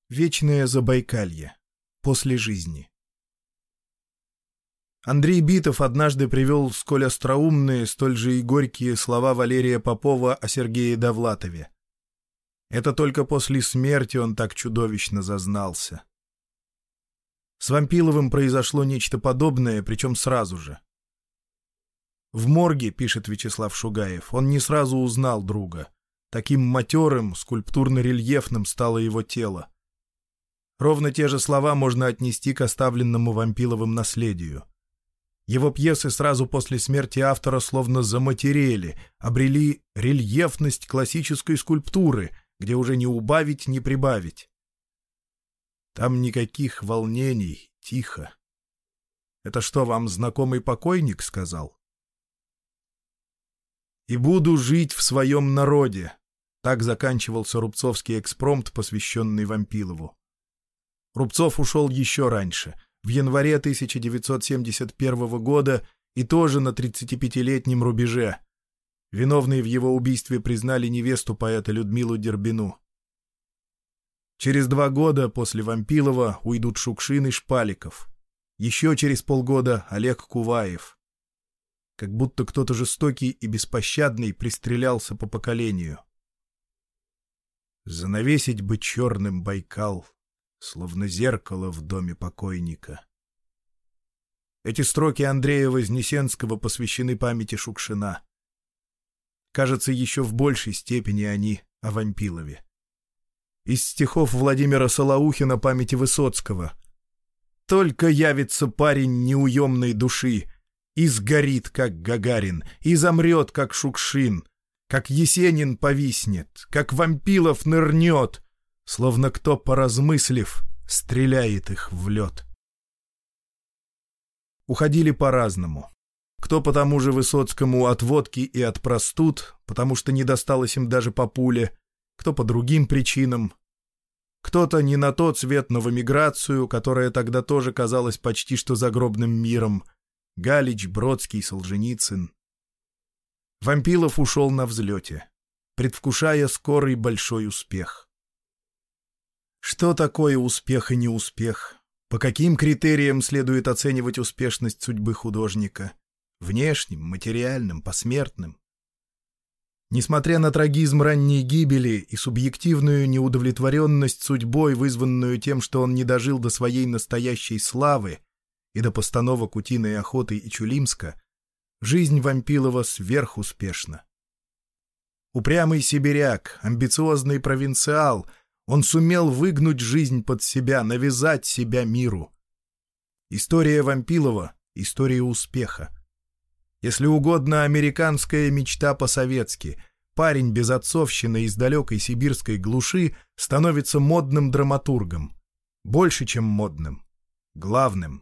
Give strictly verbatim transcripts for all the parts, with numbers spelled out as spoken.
Вечное Забайкалье. После жизни. Андрей Битов однажды привел сколь остроумные, столь же и горькие слова Валерия Попова о Сергее Довлатове. Это только после смерти он так чудовищно зазнался. С Вампиловым произошло нечто подобное, причем сразу же. В морге, пишет Вячеслав Шугаев, он не сразу узнал друга. Таким матерым, скульптурно-рельефным стало его тело. Ровно те же слова можно отнести к оставленному Вампиловым наследию. Его пьесы сразу после смерти автора словно заматерели, обрели рельефность классической скульптуры, где уже не убавить, не прибавить. Там никаких волнений, тихо. Это что, вам знакомый покойник сказал? «И буду жить в своем народе», — так заканчивался рубцовский экспромт, посвященный Вампилову. Рубцов ушел еще раньше, в январе тысяча девятьсот семьдесят первого года, и тоже на тридцатипятилетнем рубеже. Виновной в его убийстве признали невесту поэта Людмилу Дербину. Через два года после Вампилова уйдут Шукшин и Шпаликов. Еще через полгода Олег Куваев. Как будто кто-то жестокий и беспощадный пристрелялся по поколению. Занавесить бы черным Байкал, словно зеркало в доме покойника. Эти строки Андрея Вознесенского посвящены памяти Шукшина. Кажется, еще в большей степени они о Вампилове. Из стихов Владимира Солоухина памяти Высоцкого. «Только явится парень неуемной души, и сгорит, как Гагарин, и замрет, как Шукшин, как Есенин повиснет, как Вампилов нырнет, словно кто, поразмыслив, стреляет их в лед». Уходили по-разному. Кто по тому же Высоцкому от водки и от простуд, потому что не досталось им даже по пуле, кто по другим причинам. Кто-то не на тот свет, но в эмиграцию, которая тогда тоже казалась почти что загробным миром. Галич, Бродский, Солженицын. Вампилов ушел на взлете, предвкушая скорый большой успех. Что такое успех и неуспех? По каким критериям следует оценивать успешность судьбы художника? Внешним, материальным, посмертным? Несмотря на трагизм ранней гибели и субъективную неудовлетворенность судьбой, вызванную тем, что он не дожил до своей настоящей славы и до постановок «Утиной охоты» и «Чулимска», жизнь Вампилова сверхуспешна. Упрямый сибиряк, амбициозный провинциал, он сумел выгнуть жизнь под себя, навязать себя миру. История Вампилова — история успеха. Если угодно, американская мечта по-советски. Парень без отцовщины из далекой сибирской глуши становится модным драматургом. Больше, чем модным. Главным.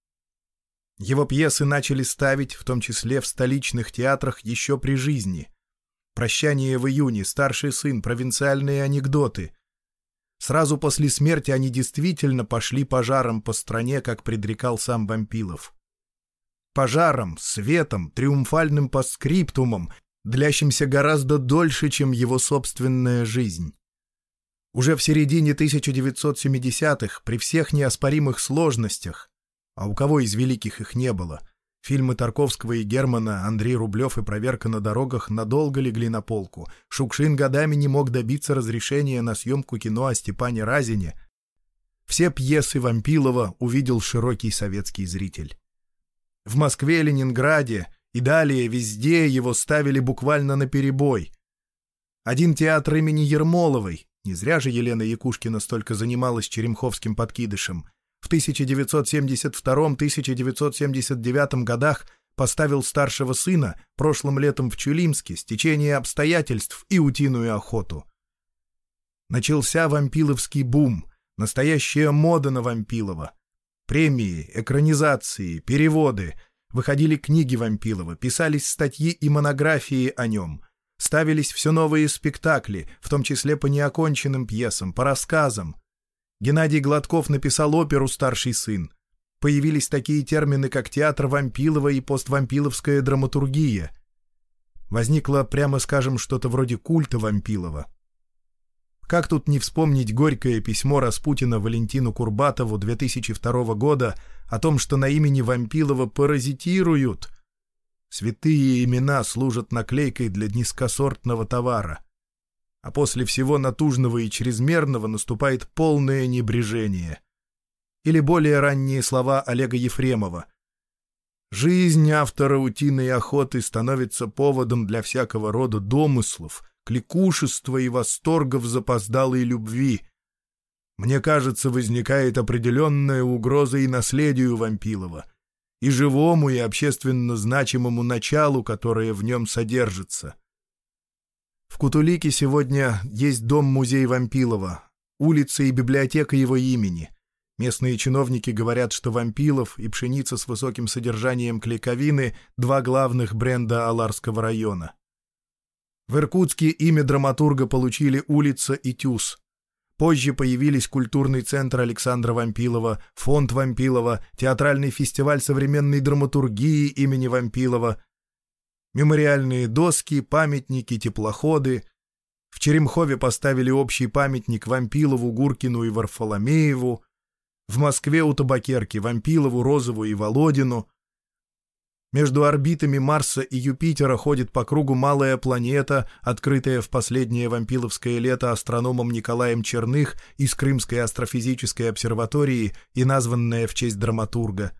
Его пьесы начали ставить, в том числе в столичных театрах, еще при жизни. «Прощание в июне», «Старший сын», «Провинциальные анекдоты». Сразу после смерти они действительно пошли пожаром по стране, как предрекал сам Вампилов. Пожаром, светом, триумфальным постскриптумом, длящимся гораздо дольше, чем его собственная жизнь. Уже в середине тысяча девятьсот семидесятых, при всех неоспоримых сложностях, а у кого из великих их не было, фильмы Тарковского и Германа, Андрей Рублев и «Проверка на дорогах» надолго легли на полку. Шукшин годами не мог добиться разрешения на съемку кино о Степане Разине. Все пьесы Вампилова увидел широкий советский зритель. В Москве, Ленинграде и далее везде его ставили буквально наперебой. Один театр имени Ермоловой, не зря же Елена Якушкина столько занималась черемховским подкидышем, в тысяча девятьсот семьдесят втором — тысяча девятьсот семьдесят девятом годах поставил «Старшего сына» прошлым летом в Чулимске, «Стечение обстоятельств» и «Утиную охоту». Начался вампиловский бум, настоящая мода на Вампилова. Премии, экранизации, переводы. Выходили книги Вампилова, писались статьи и монографии о нем. Ставились все новые спектакли, в том числе по неоконченным пьесам, по рассказам. Геннадий Гладков написал оперу «Старший сын». Появились такие термины, как театр Вампилова и поствампиловская драматургия. Возникло, прямо скажем, что-то вроде культа Вампилова. Как тут не вспомнить горькое письмо Распутина Валентину Курбатову две тысячи второго года о том, что на имени Вампилова паразитируют. Святые имена служат наклейкой для низкосортного товара. А после всего натужного и чрезмерного наступает полное небрежение. Или более ранние слова Олега Ефремова. «Жизнь автора «Утиной охоты» становится поводом для всякого рода домыслов, кликушества и восторгов запоздалой любви. Мне кажется, возникает определенная угроза и наследию Вампилова, и живому и общественно значимому началу, которое в нем содержится. В Кутулике сегодня есть дом-музей Вампилова, улица и библиотека его имени. Местные чиновники говорят, что Вампилов и пшеница с высоким содержанием клейковины — два главных бренда Аларского района. В Иркутске имя драматурга получили улица и Тюз. Позже появились культурный центр Александра Вампилова, фонд Вампилова, театральный фестиваль современной драматургии имени Вампилова, мемориальные доски, памятники, теплоходы. В Черемхове поставили общий памятник Вампилову, Гуркину и Варфоломееву. В Москве у Табакерки Вампилову, Розову и Володину. Между орбитами Марса и Юпитера ходит по кругу малая планета, открытая в последнее вампиловское лето астрономом Николаем Черных из Крымской астрофизической обсерватории и названная в честь драматурга.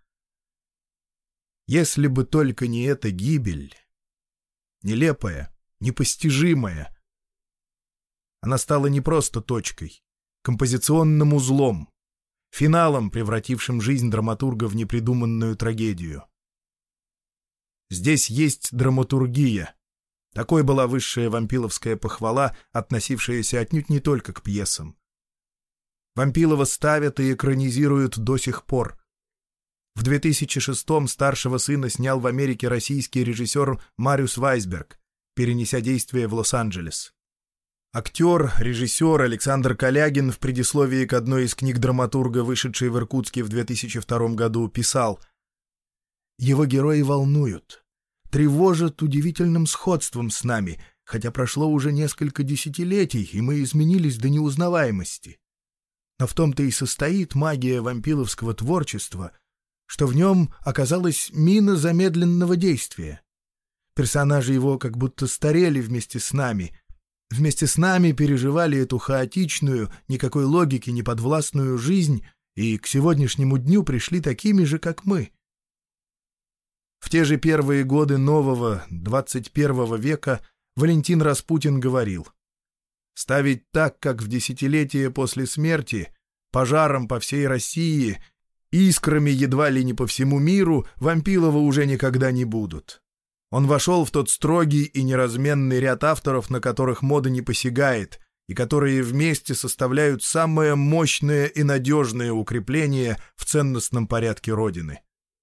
Если бы только не эта гибель, нелепая, непостижимая. Она стала не просто точкой, композиционным узлом, финалом, превратившим жизнь драматурга в непридуманную трагедию. Здесь есть драматургия. Такой была высшая вампиловская похвала, относившаяся отнюдь не только к пьесам. Вампилова ставят и экранизируют до сих пор. В две тысячи шестом старшего сына снял в Америке российский режиссер Мариус Вайсберг, перенеся действие в Лос-Анджелес. Актер, режиссер Александр Калягин в предисловии к одной из книг драматурга, вышедшей в Иркутске в две тысячи втором году, писал: «Его герои волнуют, тревожат удивительным сходством с нами, хотя прошло уже несколько десятилетий, и мы изменились до неузнаваемости. Но в том-то и состоит магия вампиловского творчества, что в нем оказалась мина замедленного действия. Персонажи его как будто старели вместе с нами, вместе с нами переживали эту хаотичную, никакой логике не подвластную жизнь и к сегодняшнему дню пришли такими же, как мы». В те же первые годы нового, двадцать первого века Валентин Распутин говорил: «Ставить так, как в десятилетие после смерти, пожаром по всей России, искрами едва ли не по всему миру, Вампилова уже никогда не будут. Он вошел в тот строгий и неразменный ряд авторов, на которых мода не посягает, и которые вместе составляют самое мощное и надежное укрепление в ценностном порядке Родины».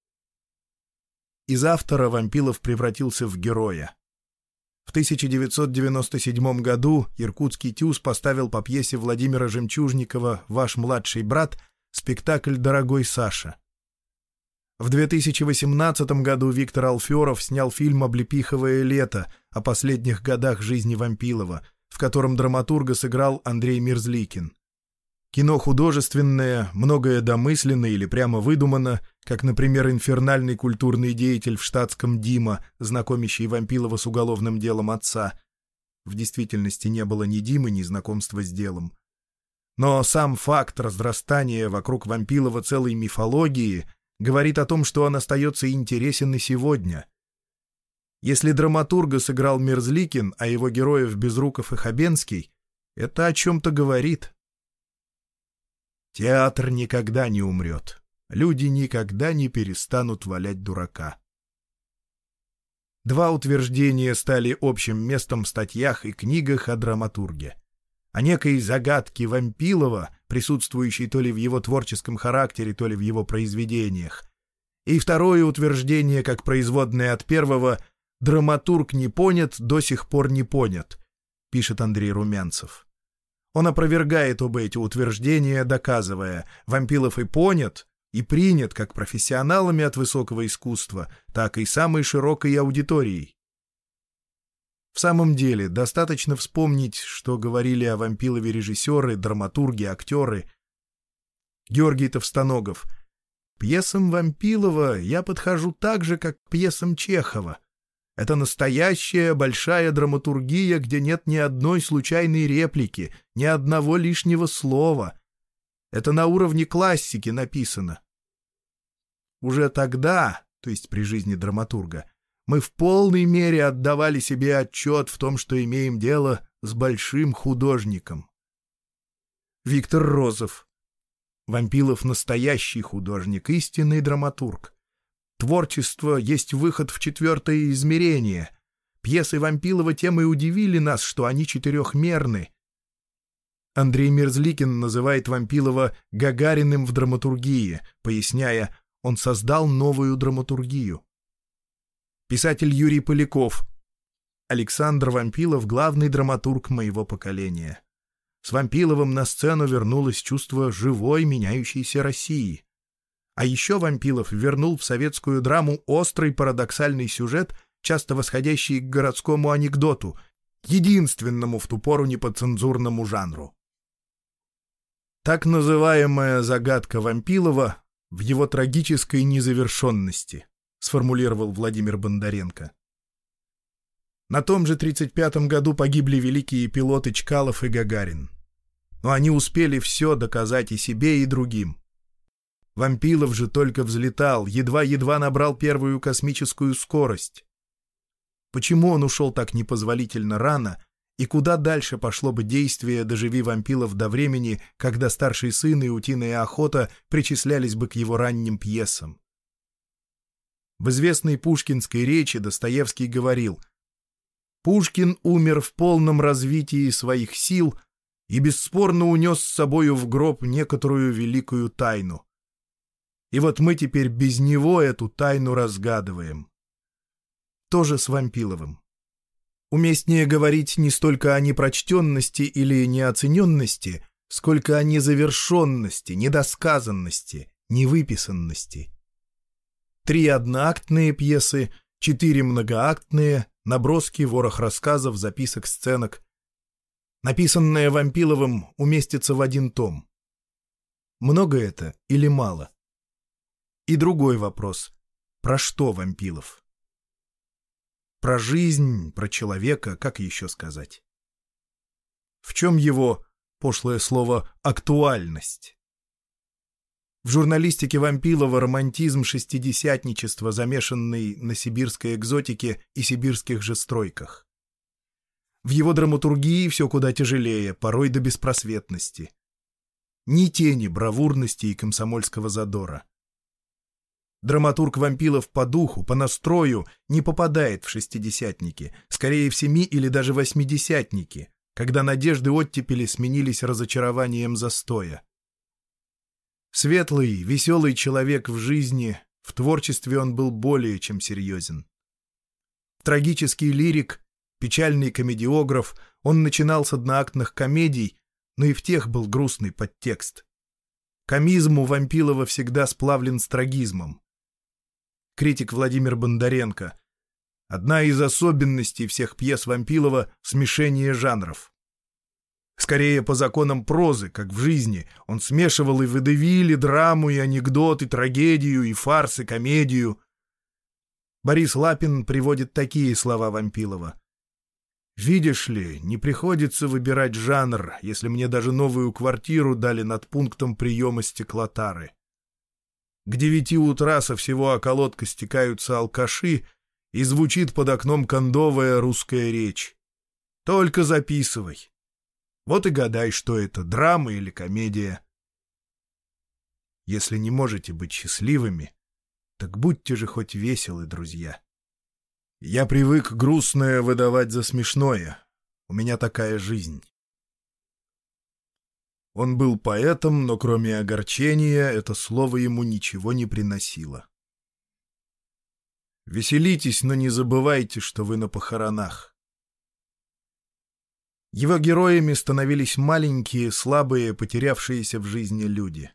Из автора Вампилов превратился в героя. В тысяча девятьсот девяносто седьмом году Иркутский ТЮЗ поставил по пьесе Владимира Жемчужникова «Ваш младший брат» спектакль «Дорогой Саша». В две тысячи восемнадцатом году Виктор Алферов снял фильм «Облепиховое лето» о последних годах жизни Вампилова, в котором драматурга сыграл Андрей Мерзликин. Кино художественное, многое домысленно или прямо выдумано, как, например, инфернальный культурный деятель в штатском Дима, знакомящий Вампилова с уголовным делом отца. В действительности не было ни Димы, ни знакомства с делом. Но сам факт разрастания вокруг Вампилова целой мифологии говорит о том, что он остается интересен и сегодня. Если драматурга сыграл Мерзликин, а его героев Безруков и Хабенский, это о чем-то говорит. Театр никогда не умрет. Люди никогда не перестанут валять дурака. Два утверждения стали общим местом в статьях и книгах о драматурге. О некой загадке Вампилова, присутствующей то ли в его творческом характере, то ли в его произведениях. И второе утверждение, как производное от первого: «Драматург не понят, до сих пор не понят», пишет Андрей Румянцев. Он опровергает оба эти утверждения, доказывая: Вампилов и понят, и принят как профессионалами от высокого искусства, так и самой широкой аудиторией. В самом деле, достаточно вспомнить, что говорили о Вампилове режиссеры, драматурги, актеры. Георгий Товстоногов. Пьесам Вампилова я подхожу так же, как к пьесам Чехова. Это настоящая большая драматургия, где нет ни одной случайной реплики, ни одного лишнего слова. Это на уровне классики написано. Уже тогда, то есть при жизни драматурга, мы в полной мере отдавали себе отчет в том, что имеем дело с большим художником. Виктор Розов. Вампилов — настоящий художник, истинный драматург. Творчество есть выход в четвертое измерение. Пьесы Вампилова тем и удивили нас, что они четырехмерны. Андрей Мерзликин называет Вампилова Гагариным в драматургии, поясняя, он создал новую драматургию. Писатель Юрий Поляков. Александр Вампилов — главный драматург моего поколения. С Вампиловым на сцену вернулось чувство живой, меняющейся России. А еще Вампилов вернул в советскую драму острый парадоксальный сюжет, часто восходящий к городскому анекдоту, единственному в ту пору неподцензурному жанру. Так называемая загадка Вампилова в его трагической незавершенности, сформулировал Владимир Бондаренко. На том же тридцать пятом году погибли великие пилоты Чкалов и Гагарин. Но они успели все доказать и себе, и другим. Вампилов же только взлетал, едва-едва набрал первую космическую скорость. Почему он ушел так непозволительно рано, и куда дальше пошло бы действие, доживи Вампилов до времени, когда «Старший сын» и «Утиная охота» причислялись бы к его ранним пьесам? В известной пушкинской речи Достоевский говорил: «Пушкин умер в полном развитии своих сил и бесспорно унес с собою в гроб некоторую великую тайну. И вот мы теперь без него эту тайну разгадываем». Тоже с Вампиловым. Уместнее говорить не столько о непрочтенности или неоцененности, сколько о незавершенности, недосказанности, невыписанности. Три одноактные пьесы, четыре многоактные, наброски, ворох рассказов, записок, сценок. Написанное Вампиловым уместится в один том. Много это или мало? И другой вопрос. Про что Вампилов? Про жизнь, про человека, как еще сказать? В чем его, пошлое слово, актуальность? В журналистике Вампилова романтизм шестидесятничества, замешанный на сибирской экзотике и сибирских же стройках. В его драматургии все куда тяжелее, порой до беспросветности. Ни тени бравурности и комсомольского задора. Драматург Вампилов по духу, по настрою не попадает в шестидесятники, скорее в семи- или даже восьмидесятники, когда надежды оттепели сменились разочарованием застоя. Светлый, веселый человек в жизни, в творчестве он был более чем серьезен. Трагический лирик, печальный комедиограф, он начинал с одноактных комедий, но и в тех был грустный подтекст. Комизм у Вампилова всегда сплавлен с трагизмом. Критик Владимир Бондаренко. Одна из особенностей всех пьес Вампилова — смешение жанров. Скорее по законам прозы, как в жизни, он смешивал и водевиль, и драму, и анекдот, и трагедию, и фарс, и комедию. Борис Лапин приводит такие слова Вампилова. «Видишь ли, не приходится выбирать жанр, если мне даже новую квартиру дали над пунктом приема стеклотары. К девяти утра со всего околотка стекаются алкаши, и звучит под окном кондовая русская речь. Только записывай. Вот и гадай, что это, драма или комедия. Если не можете быть счастливыми, так будьте же хоть веселы, друзья. Я привык грустное выдавать за смешное. У меня такая жизнь». Он был поэтом, но кроме огорчения это слово ему ничего не приносило. Веселитесь, но не забывайте, что вы на похоронах. Его героями становились маленькие, слабые, потерявшиеся в жизни люди.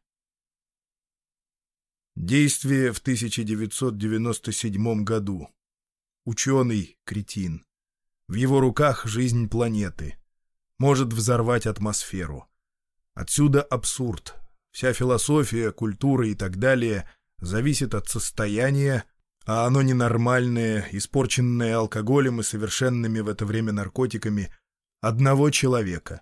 Действие в тысяча девятьсот девяносто седьмом году. Ученый, кретин. В его руках жизнь планеты. Может взорвать атмосферу. Отсюда абсурд. Вся философия, культура и так далее зависит от состояния, а оно ненормальное, испорченное алкоголем и совершенными в это время наркотиками, одного человека.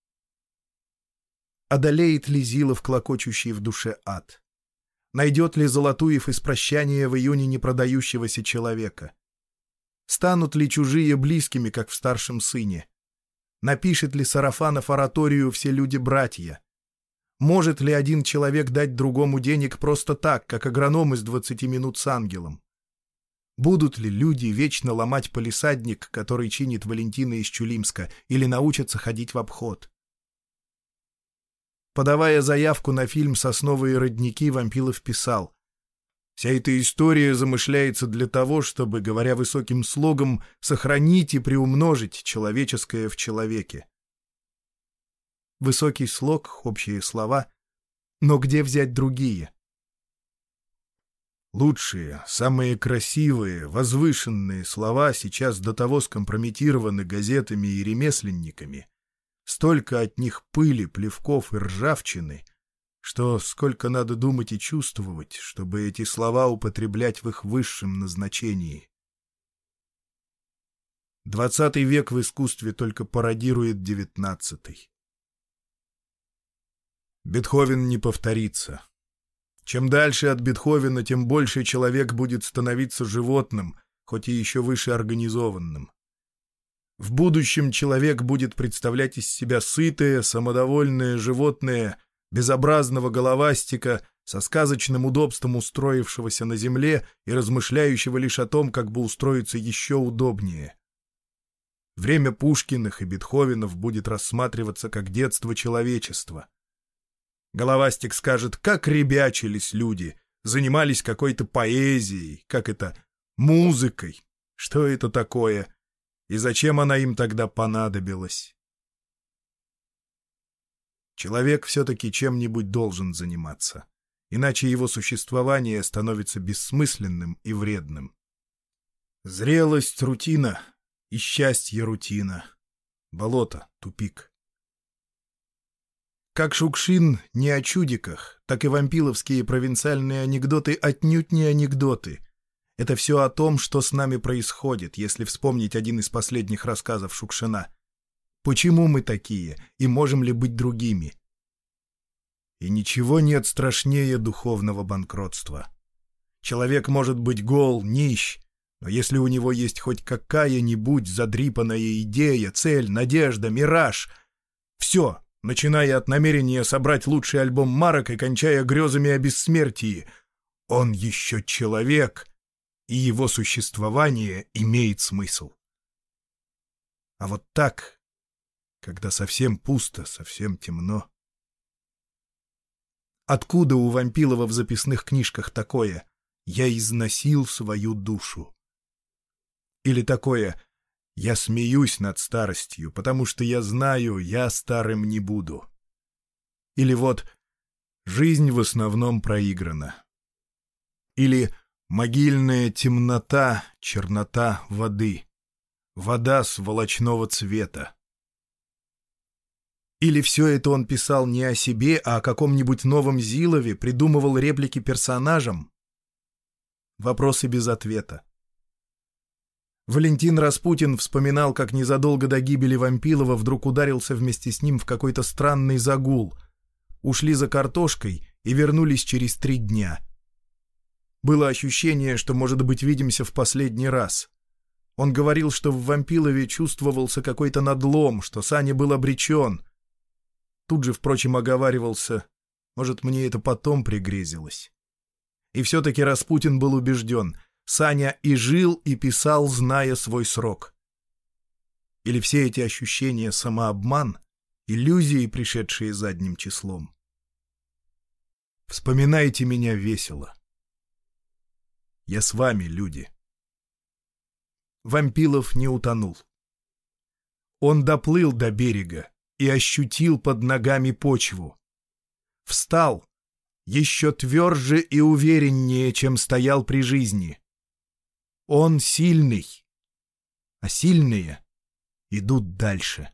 Одолеет ли Зилов клокочущий в душе ад? Найдет ли Золотуев из прощания в июне непродающегося человека? Станут ли чужие близкими, как в старшем сыне? Напишет ли Сарафанов ораторию «Все люди-братья»? Может ли один человек дать другому денег просто так, как агроном из двадцати минут с ангелом? Будут ли люди вечно ломать палисадник, который чинит Валентина из Чулимска, или научатся ходить в обход? Подавая заявку на фильм «Сосновые родники», Вампилов писал: «Вся эта история замышляется для того, чтобы, говоря высоким слогом, сохранить и приумножить человеческое в человеке». Высокий слог, общие слова, но где взять другие? Лучшие, самые красивые, возвышенные слова сейчас до того скомпрометированы газетами и ремесленниками. Столько от них пыли, плевков и ржавчины, что сколько надо думать и чувствовать, чтобы эти слова употреблять в их высшем назначении. Двадцатый век в искусстве только пародирует девятнадцатый. Бетховен не повторится. Чем дальше от Бетховена, тем больше человек будет становиться животным, хоть и еще выше организованным. В будущем человек будет представлять из себя сытое, самодовольное животное, безобразного головастика, со сказочным удобством устроившегося на земле и размышляющего лишь о том, как бы устроиться еще удобнее. Время Пушкиных и Бетховенов будет рассматриваться как детство человечества. Головастик скажет, как ребячились люди, занимались какой-то поэзией, как это, музыкой. Что это такое? И зачем она им тогда понадобилась? Человек все-таки чем-нибудь должен заниматься, иначе его существование становится бессмысленным и вредным. Зрелость — рутина, и счастье — рутина. Болото — тупик. Как Шукшин не о чудиках, так и вампиловские провинциальные анекдоты отнюдь не анекдоты. Это все о том, что с нами происходит, если вспомнить один из последних рассказов Шукшина. Почему мы такие, и можем ли быть другими? И ничего нет страшнее духовного банкротства. Человек может быть гол, нищ, но если у него есть хоть какая-нибудь задрипанная идея, цель, надежда, мираж — все, начиная от намерения собрать лучший альбом марок и кончая грезами о бессмертии, он еще человек, и его существование имеет смысл. А вот так, когда совсем пусто, совсем темно. Откуда у Вампилова в записных книжках такое «я износил свою душу»? Или такое «я смеюсь над старостью, потому что я знаю, я старым не буду»? Или вот «жизнь в основном проиграна». Или «могильная темнота, чернота воды, вода сволочного цвета». Или все это он писал не о себе, а о каком-нибудь новом Зилове, придумывал реплики персонажам? Вопросы без ответа. Валентин Распутин вспоминал, как незадолго до гибели Вампилова вдруг ударился вместе с ним в какой-то странный загул. Ушли за картошкой и вернулись через три дня. Было ощущение, что, может быть, видимся в последний раз. Он говорил, что в Вампилове чувствовался какой-то надлом, что Саня был обречен. Тут же, впрочем, оговаривался, может, мне это потом пригрезилось. И все-таки Распутин был убежден, Саня и жил, и писал, зная свой срок. Или все эти ощущения — самообман, иллюзии, пришедшие задним числом? Вспоминайте меня весело. Я с вами, люди. Вампилов не утонул. Он доплыл до берега и ощутил под ногами почву. Встал еще тверже и увереннее, чем стоял при жизни. Он сильный, а сильные идут дальше.